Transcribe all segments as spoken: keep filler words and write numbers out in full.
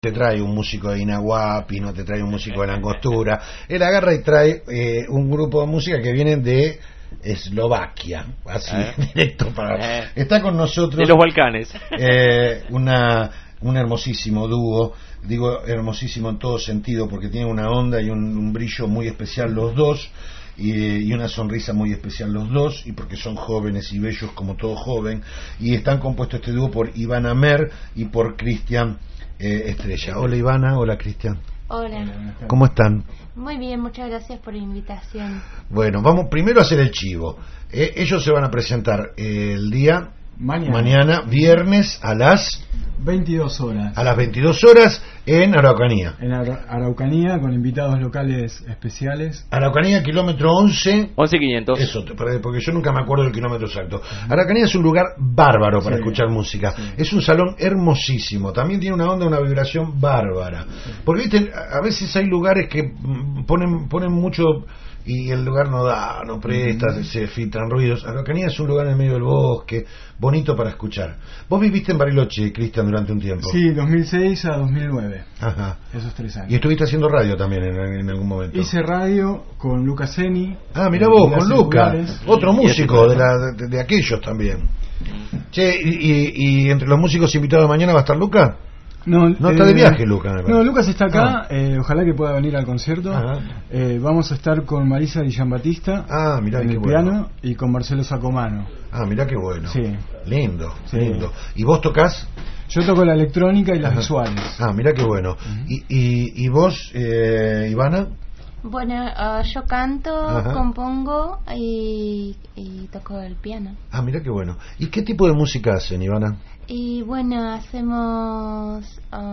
te trae un músico de Inahuapi, no te trae un músico de La Angostura. Él agarra y trae eh, un grupo de música que viene de Eslovaquia, así, ¿Eh? directo para... ¿Eh? Está con nosotros... De los Balcanes. Eh, una, un hermosísimo dúo, digo hermosísimo en todo sentido, porque tiene una onda y un, un brillo muy especial los dos, y, y una sonrisa muy especial los dos, y porque son jóvenes y bellos como todo joven, y están compuestos este dúo por Ivana Mer y por Cristian eh, Estrella. Hola Ivana, hola Cristian. Hola. ¿Cómo están? Muy bien, muchas gracias por la invitación. Bueno, vamos primero a hacer el chivo. Eh, ellos se van a presentar eh, el día mañana. mañana, viernes a las veintidós horas. a las veintidós horas en Araucanía. En Ara- Araucanía, con invitados locales especiales. Araucanía, kilómetro once. once quinientos. Eso, porque yo nunca me acuerdo del kilómetro exacto. Araucanía es un lugar bárbaro para Sí. escuchar música. Sí. Es un salón hermosísimo. También tiene una onda, una vibración bárbara. Porque, viste, a a veces hay lugares que mm, ponen ponen mucho y el lugar no da, no presta, Uh-huh. se filtran ruidos. Araucanía es un lugar en el medio del bosque, bonito para escuchar. Vos viviste en Bariloche, Cristian, durante un tiempo. Sí, dos mil seis a dos mil nueve. Ajá. Esos tres años. Y estuviste haciendo radio también en, en algún momento. Hice radio con Luca Zeni. Ah, mirá vos, Vidas con Luca, Circulares. otro Y músico ese de, la, de, de aquellos también. Che, y, y, y entre los músicos invitados de mañana va a estar Luca. No, No está de viaje, Luca, me parece. No, Lucas está acá. Ah. eh, ojalá que pueda venir al concierto. Ajá. Eh, vamos a estar con Marisa Di Giambattista Ah, mirá en qué el bueno. piano y con Marcelo Sacomano. Ah, mirá qué bueno. Sí. Lindo, Sí. lindo. ¿Y vos tocás? Yo toco la electrónica y las Ajá. visuales. Ah, mirá qué bueno. ¿Y, y, y vos, eh, Ivana? Bueno, ah, yo canto, Ajá. compongo y, y toco el piano. Ah, mirá qué bueno. ¿Y qué tipo de música hacen, Ivana? Y bueno, hacemos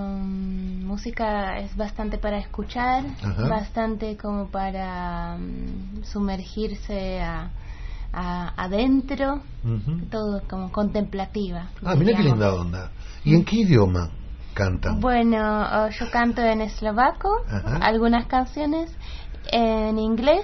um, música, es bastante para escuchar, Ajá. bastante como para um, sumergirse a, a- adentro, Ujú. todo como contemplativa. Ah, mirá qué diríamos. linda onda. ¿Y en qué idioma cantan? Bueno, uh, yo canto en eslovaco, Ajá. algunas canciones en inglés,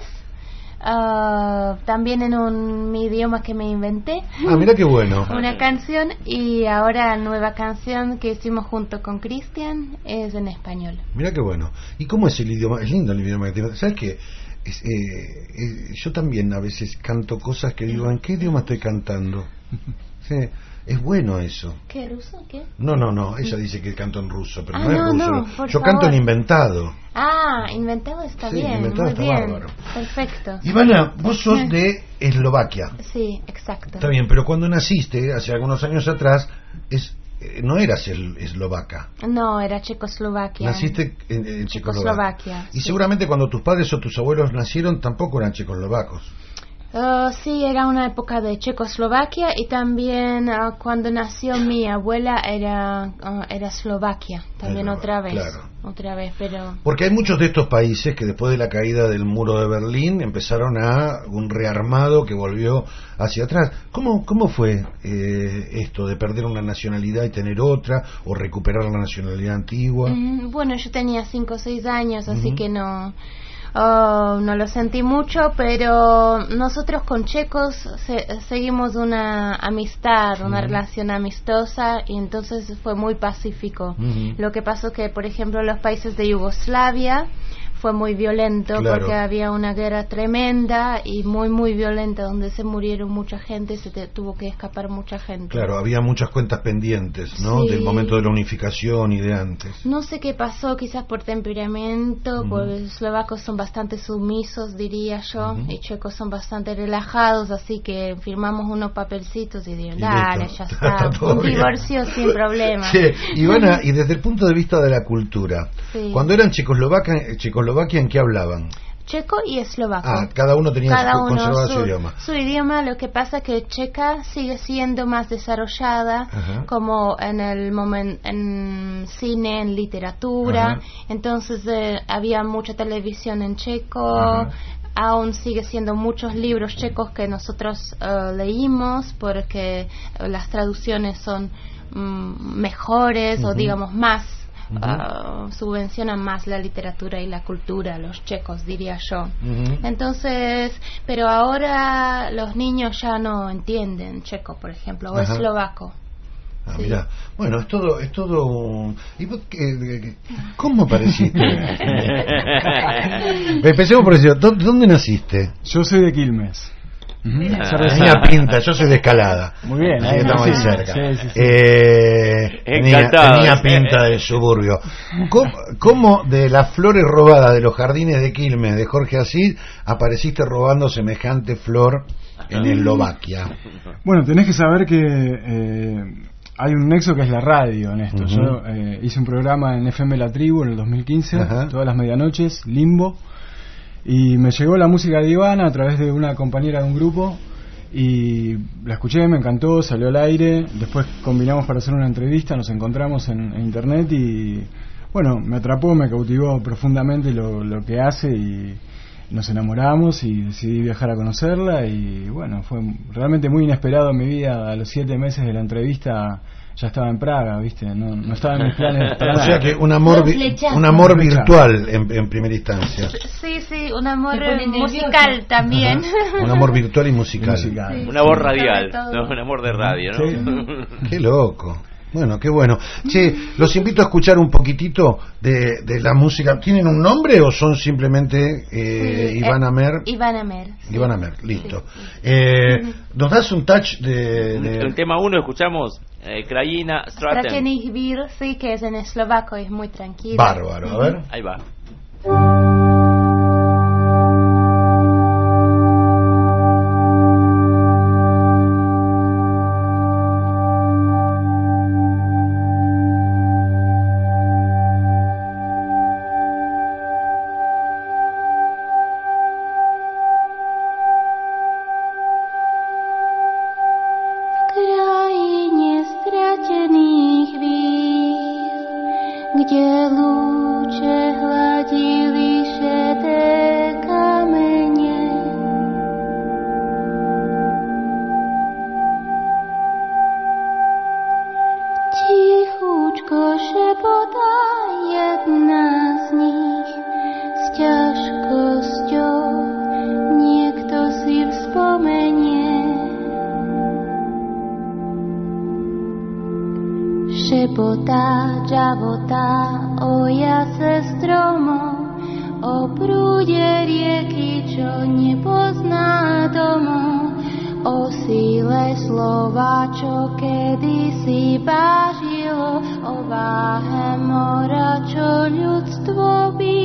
uh, también en un mi idioma que me inventé, Ah, mirá qué bueno. una canción, y ahora nueva canción que hicimos junto con Cristian es en español. Mirá qué bueno. ¿Y cómo es el idioma? Es lindo el idioma que tiene. ¿Sabes qué? Es, eh, eh, yo también a veces canto cosas que digo, ¿en qué idioma estoy cantando? Sí, es bueno eso. ¿Qué, ruso? ¿Qué? No, no, no, ella dice que canto en ruso, pero Ah, no es no, ruso. no, por yo canto favor. en inventado. Ah, inventado está Sí, bien, inventado muy está bien, bárbaro. perfecto. Ivana, vos sos de Eslovaquia. Sí, exacto. Está bien, pero cuando naciste, hace algunos años atrás, es eh, no eras el, eslovaca. No, era Checoslovaquia. Naciste en, en Checoslovaquia. Checoslovaquia, Y sí. seguramente cuando tus padres o tus abuelos nacieron tampoco eran checoslovacos. Uh, sí, era una época de Checoslovaquia, y también uh, cuando nació mi abuela era uh, era Eslovaquia, también Era, otra vez, claro. otra vez, pero Porque hay muchos de estos países que después de la caída del muro de Berlín empezaron a un rearmado que volvió hacia atrás. ¿Cómo, cómo fue eh, esto de perder una nacionalidad y tener otra, o recuperar la nacionalidad antigua? mm, bueno, yo tenía cinco o seis años, así Ujú. que no oh, no lo sentí mucho, pero nosotros con checos se- seguimos una amistad, una Ujú. relación amistosa, y entonces fue muy pacífico. Ujú. Lo que pasó que, por ejemplo, los países de Yugoslavia fue muy violento, Claro. porque había una guerra tremenda y muy muy violenta, donde se murieron mucha gente, se te- tuvo que escapar mucha gente. Claro, había muchas cuentas pendientes, ¿no? Sí. Del momento de la unificación y de antes. No sé qué pasó, quizás por temperamento, Ujú. porque los eslovacos son bastante sumisos, diría yo, Ujú. y checos son bastante relajados, así que firmamos unos papelcitos y dijeron, Y dale, listo. ya Está está, todo un bien. divorcio sin problema. Sí, Ivana, y desde el punto de vista de la cultura, Sí. cuando eran Checoslovaquia, Checoslovaquia, ¿en qué hablaban? Checo y eslovaco. Ah, cada uno tenía Cada su, uno conservaba su, su, idioma. su idioma. Lo que pasa que checa sigue siendo más desarrollada, Ajá. como en el momento en cine, en literatura. Ajá. Entonces eh, había mucha televisión en checo. Ajá. Aún sigue siendo muchos libros checos que nosotros eh, leímos, porque eh, las traducciones son mm, mejores, o Ujú. digamos más. Ujú. Uh, subvencionan más la literatura y la cultura, los checos, diría yo. Ujú. Entonces, pero ahora los niños ya no entienden checo, por ejemplo, o Ajá. eslovaco. Ah, Sí. mira, bueno, es todo, es todo un... ¿Y vos qué, cómo apareciste? Empecemos por decir, ¿dó- ¿dónde naciste? Yo soy de Quilmes. Ujú. Tenía pinta, yo soy de Escalada. Muy bien, así que ahí estamos sí, ahí cerca. sí, sí, sí. Eh, tenía, Encantado. tenía pinta de suburbio. ¿Cómo, cómo de las flores robadas de los jardines de Quilmes de Jorge Asís apareciste robando semejante flor en Eslovaquia? Bueno, tenés que saber que eh, hay un nexo que es la radio en esto. Ujú. Yo eh, hice un programa en F M La Tribu en el dos mil quince, Ajá. todas las medianoches, Limbo, y me llegó la música de Ivana a través de una compañera de un grupo y la escuché, me encantó, salió al aire, después combinamos para hacer una entrevista, nos encontramos en, en internet y bueno, me atrapó, me cautivó profundamente lo, lo que hace y nos enamoramos y decidí viajar a conocerla y bueno, fue realmente muy inesperado en mi vida. A los siete meses de la entrevista ya estaba en Praga, ¿viste? No, no estaba en mis planes para O nada. sea que un amor, Dos vi- flechazos. un amor Dos flechazos. virtual en, en primera instancia. Sí, sí, un amor Se pone musical nervioso. también. Un amor virtual y musical. Musical. Sí. Un amor Sí, radial, sobre todo. ¿no? Un amor de radio, ¿no? Sí. Qué loco. Bueno, qué bueno. Che, los invito a escuchar un poquitito de, de la música. ¿Tienen un nombre o son simplemente eh, Sí, Iván eh, Amer? Iván Amer. sí. Iván Amer, listo. Sí, sí. Eh, ¿Nos das un touch de...? de- El tema uno escuchamos eh, Krajina Straten. Strategic Vir, sí, que es en eslovaco, es muy tranquilo. Bárbaro, a ver. Ahí va. Krajině ztratěných víl, kde lúče hladili šedé kameně. Tichúčko šepotá jedna z nich s ťažkosťou, niekto si vzpomenie. Šepotá, žavotá o jase stromov, o prúde rieky, čo nepozná domov, o síle slova, čo kedysi vážilo, o váhe mora, čo ľudstvo by.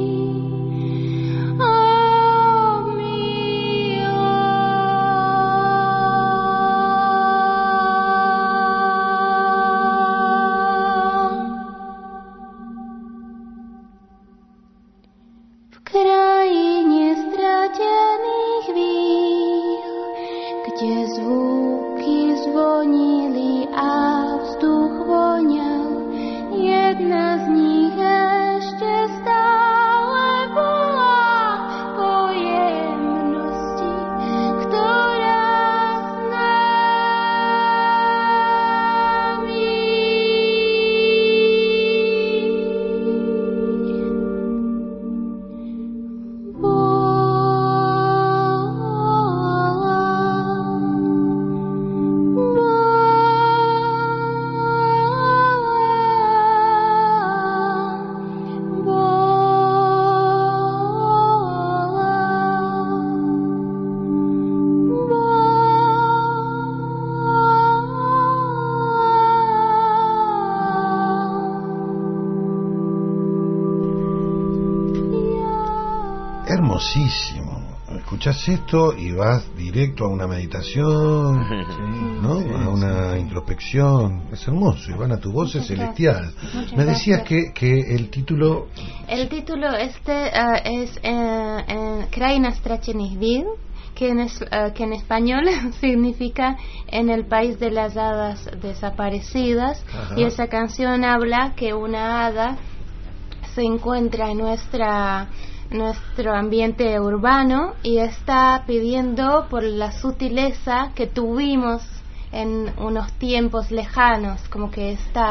V krajine stratených víl, kde zvuky zvonili a vzduch voňal, jedna z nich ešte stále volá po jemnosti, ktorá s nami. Hermosísimo. Escuchás esto y vas directo a una meditación, ¿no? Sí, A una sí. introspección. Es hermoso, Ivana, tu voz es Muchas celestial. gracias, muchas Me decías gracias. que, que el título... El título este eh, es eh, en Krajina Stratených víl, que en, es- eh, que en español significa En el país de las hadas desaparecidas. Ajá. Y esa canción habla que una hada se encuentra en nuestra nuestro ambiente urbano y está pidiendo por la sutileza que tuvimos en unos tiempos lejanos, como que está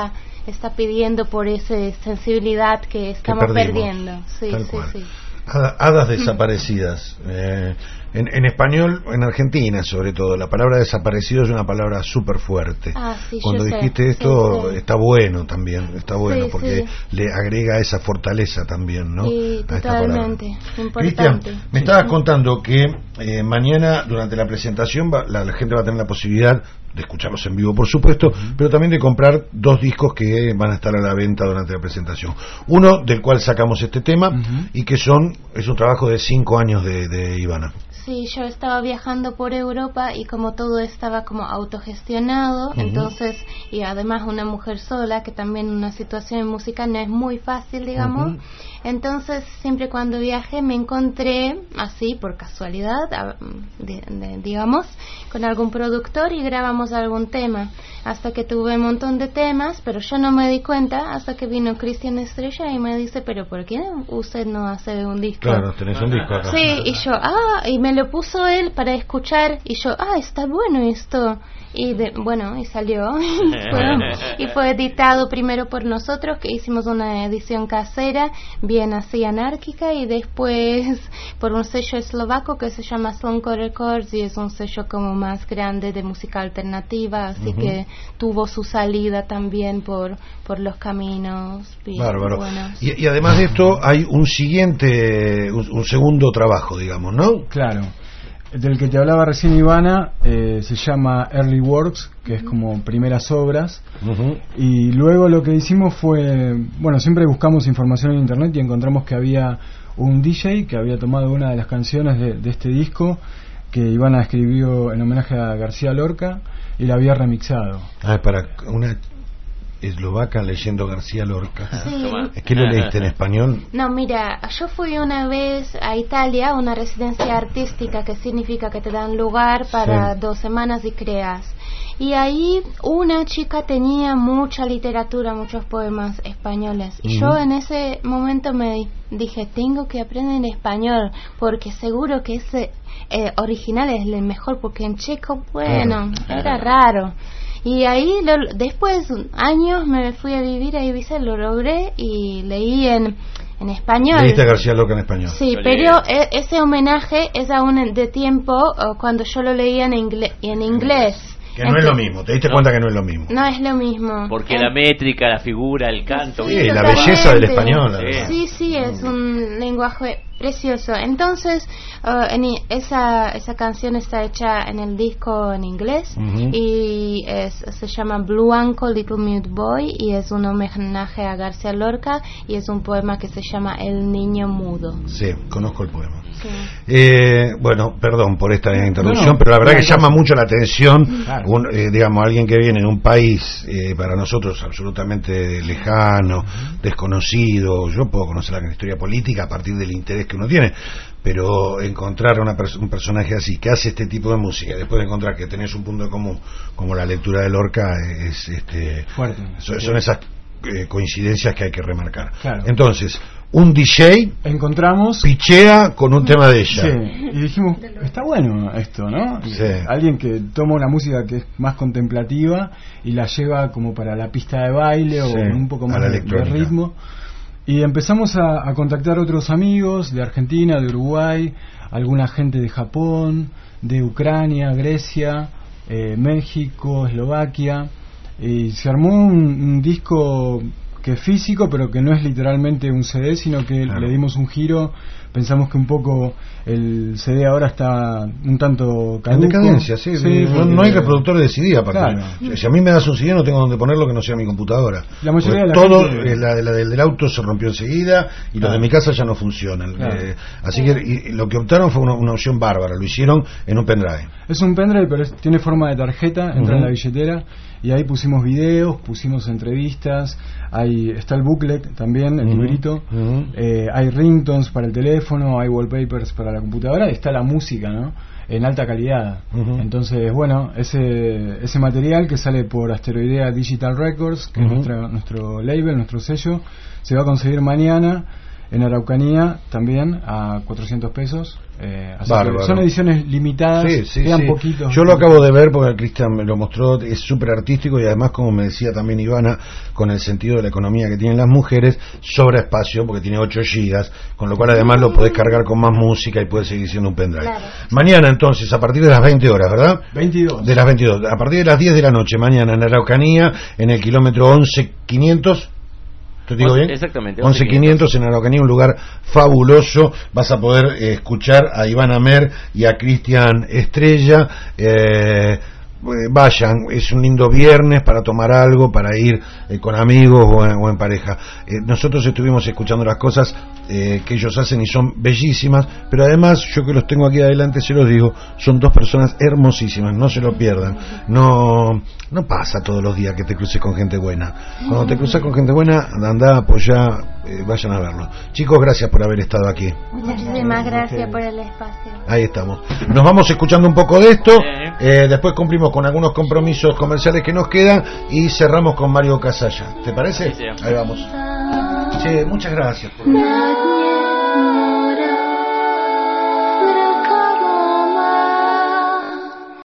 está pidiendo por esa sensibilidad que estamos que perdiendo. Sí, Tal sí, cual. sí. Hadas desaparecidas. Eh, en, en español, en Argentina sobre todo, la palabra desaparecido es una palabra súper fuerte. Ah, sí, Cuando yo dijiste sé. esto, Sí, sí. está bueno también, está bueno, Sí, porque sí. le agrega esa fortaleza también, ¿no? Sí, a esta palabra. totalmente. Cristian, Importante. me estabas contando que eh, mañana, durante la presentación, va, la, la gente va a tener la posibilidad de escucharlos en vivo, por supuesto, uh-huh. pero también de comprar dos discos que van a estar a la venta durante la presentación. Uno del cual sacamos este tema uh-huh. y que son es un trabajo de cinco años de, de Ivana. Sí, yo estaba viajando por Europa y como todo estaba como autogestionado, uh-huh. entonces, y además una mujer sola, que también una situación en música no es muy fácil, digamos, uh-huh. entonces siempre cuando viajé me encontré, así por casualidad, a, de, de, digamos, con algún productor y grabamos algún tema, hasta que tuve un montón de temas, pero yo no me di cuenta hasta que vino Cristian Estrella y me dice, pero ¿por qué usted no hace un disco? Claro, tenés un disco acá. Sí, y yo, ah, y me lo puso él para escuchar y yo, ah, está bueno esto. Y de, bueno, y salió y fue editado primero por nosotros, que hicimos una edición casera bien así anárquica, y después por un sello eslovaco que se llama Slonko Records y es un sello como más grande de música alternativa, así uh-huh. que tuvo su salida también por por los caminos bien, bárbaro. Buenos. Y, y además de esto hay un siguiente un, un segundo trabajo, digamos, ¿no? Claro. Del que te hablaba recién Ivana, eh, se llama Early Works, que es como primeras obras, uh-huh. y luego lo que hicimos fue, bueno, siempre buscamos información en internet y encontramos que había un D J que había tomado una de las canciones de, de este disco que Ivana escribió en homenaje a García Lorca y la había remixado. Ah, para una eslovaca leyendo García Lorca. Sí. ¿Qué lo leíste en español? No, mira, yo fui una vez a Italia, una residencia artística, que significa que te dan lugar para sí. dos semanas y creas. Y ahí una chica tenía mucha literatura, muchos poemas españoles. Y uh-huh. yo en ese momento me dije, tengo que aprender español, porque seguro que ese eh, original es el mejor, porque en checo, bueno, claro. era raro. Y ahí, lo, después de años, me fui a vivir a Ibiza, lo logré y leí en, en español. ¿Leíste a García Lorca en español? Sí, pero e, ese homenaje es aún de tiempo uh, cuando yo lo leía en, ingle, en inglés. Que no Entonces, es lo mismo, te diste no. cuenta que no es lo mismo. No es lo mismo. Porque eh. la métrica, la figura, el canto. Sí, sí la belleza del español. Sí, sí, sí, es un lenguaje precioso. Entonces, uh, en, esa esa canción está hecha en el disco en inglés uh-huh. y es, se llama Blue Uncle Little Mute Boy y es un homenaje a García Lorca y es un poema que se llama El Niño Mudo. Sí, conozco el poema. Sí. Eh, bueno, perdón por esta introducción, no, no, pero la verdad no, que no, llama mucho la atención, claro. un, eh, digamos, alguien que viene en un país eh, para nosotros absolutamente lejano, uh-huh. desconocido. Yo puedo conocer la historia política a partir del interés que uno tiene, pero encontrar una pers- un personaje así que hace este tipo de música, después de encontrar que tenés un punto en común como la lectura de Lorca, es este fuerte, son, son esas eh, coincidencias que hay que remarcar. Claro. Entonces, un D J encontramos pichea con un tema de ella. Sí, y dijimos, está bueno esto, ¿no? Sí. Alguien que toma una música que es más contemplativa y la lleva como para la pista de baile sí, o un poco más de, de ritmo. Y empezamos a, a contactar otros amigos de Argentina, de Uruguay, alguna gente de Japón, de Ucrania, Grecia, eh, México, Eslovaquia, y se armó un, un disco que es físico, pero que no es literalmente un C D, sino que claro. le dimos un giro. Pensamos que un poco el C D ahora está un tanto caduco. En decadencia, sí, sí no, no hay reproductor de C D aparte. Claro. Si a mí me das un C D no tengo donde ponerlo que no sea mi computadora. La mayoría de la todo gente... la, la del auto se rompió enseguida y claro. los de mi casa ya no funcionan. Claro. Eh, así que y, lo que optaron fue una, una opción bárbara. Lo hicieron en un pendrive. Es un pendrive, pero es, tiene forma de tarjeta, entra uh-huh. en la billetera. Y ahí pusimos videos, pusimos entrevistas, hay está el booklet también, el uh-huh. librito, uh-huh. eh, hay ringtones para el teléfono, hay wallpapers para la computadora, está la música, ¿no? En alta calidad. Uh-huh. Entonces, bueno, ese ese material que sale por Asteroidea Digital Records, que uh-huh. es nuestra, nuestro label, nuestro sello, se va a conseguir mañana en Araucanía también a cuatrocientos pesos. Eh, así Bárbaro. que son ediciones limitadas, Sí, sí, quedan sí. poquitos. Yo lo acabo de ver porque Cristian me lo mostró, es súper artístico y además, como me decía también Ivana, con el sentido de la economía que tienen las mujeres, sobra espacio porque tiene ocho gigas, con lo cual además lo podés cargar con más música y puede seguir siendo un pendrive. Claro. Mañana entonces, a partir de las veinte horas, ¿verdad? veintidós. De las veintidós, a partir de las diez de la noche, mañana en Araucanía, en el kilómetro once quinientos. ¿Te digo bien? Exactamente. once quinientos en Araucanía, un lugar fabuloso. Vas a poder eh, escuchar a Iván Amer y a Cristian Estrella. Eh, vayan, es un lindo viernes para tomar algo, para ir eh, con amigos o en, o en pareja. Eh, nosotros estuvimos escuchando las cosas eh, que ellos hacen y son bellísimas, pero además, yo que los tengo aquí adelante se los digo, son dos personas hermosísimas, no se lo pierdan. No no pasa todos los días que te cruces con gente buena. Cuando te cruzas con gente buena, anda, apoyá, eh, vayan a verlo. Chicos, gracias por haber estado aquí. Muchísimas gracias por el espacio. Ahí estamos. Nos vamos escuchando un poco de esto, eh, después cumplimos con algunos compromisos comerciales que nos quedan y cerramos con Mario Casalla. ¿Te parece? Sí, sí. Ahí vamos. Che, muchas gracias. Por... Nada.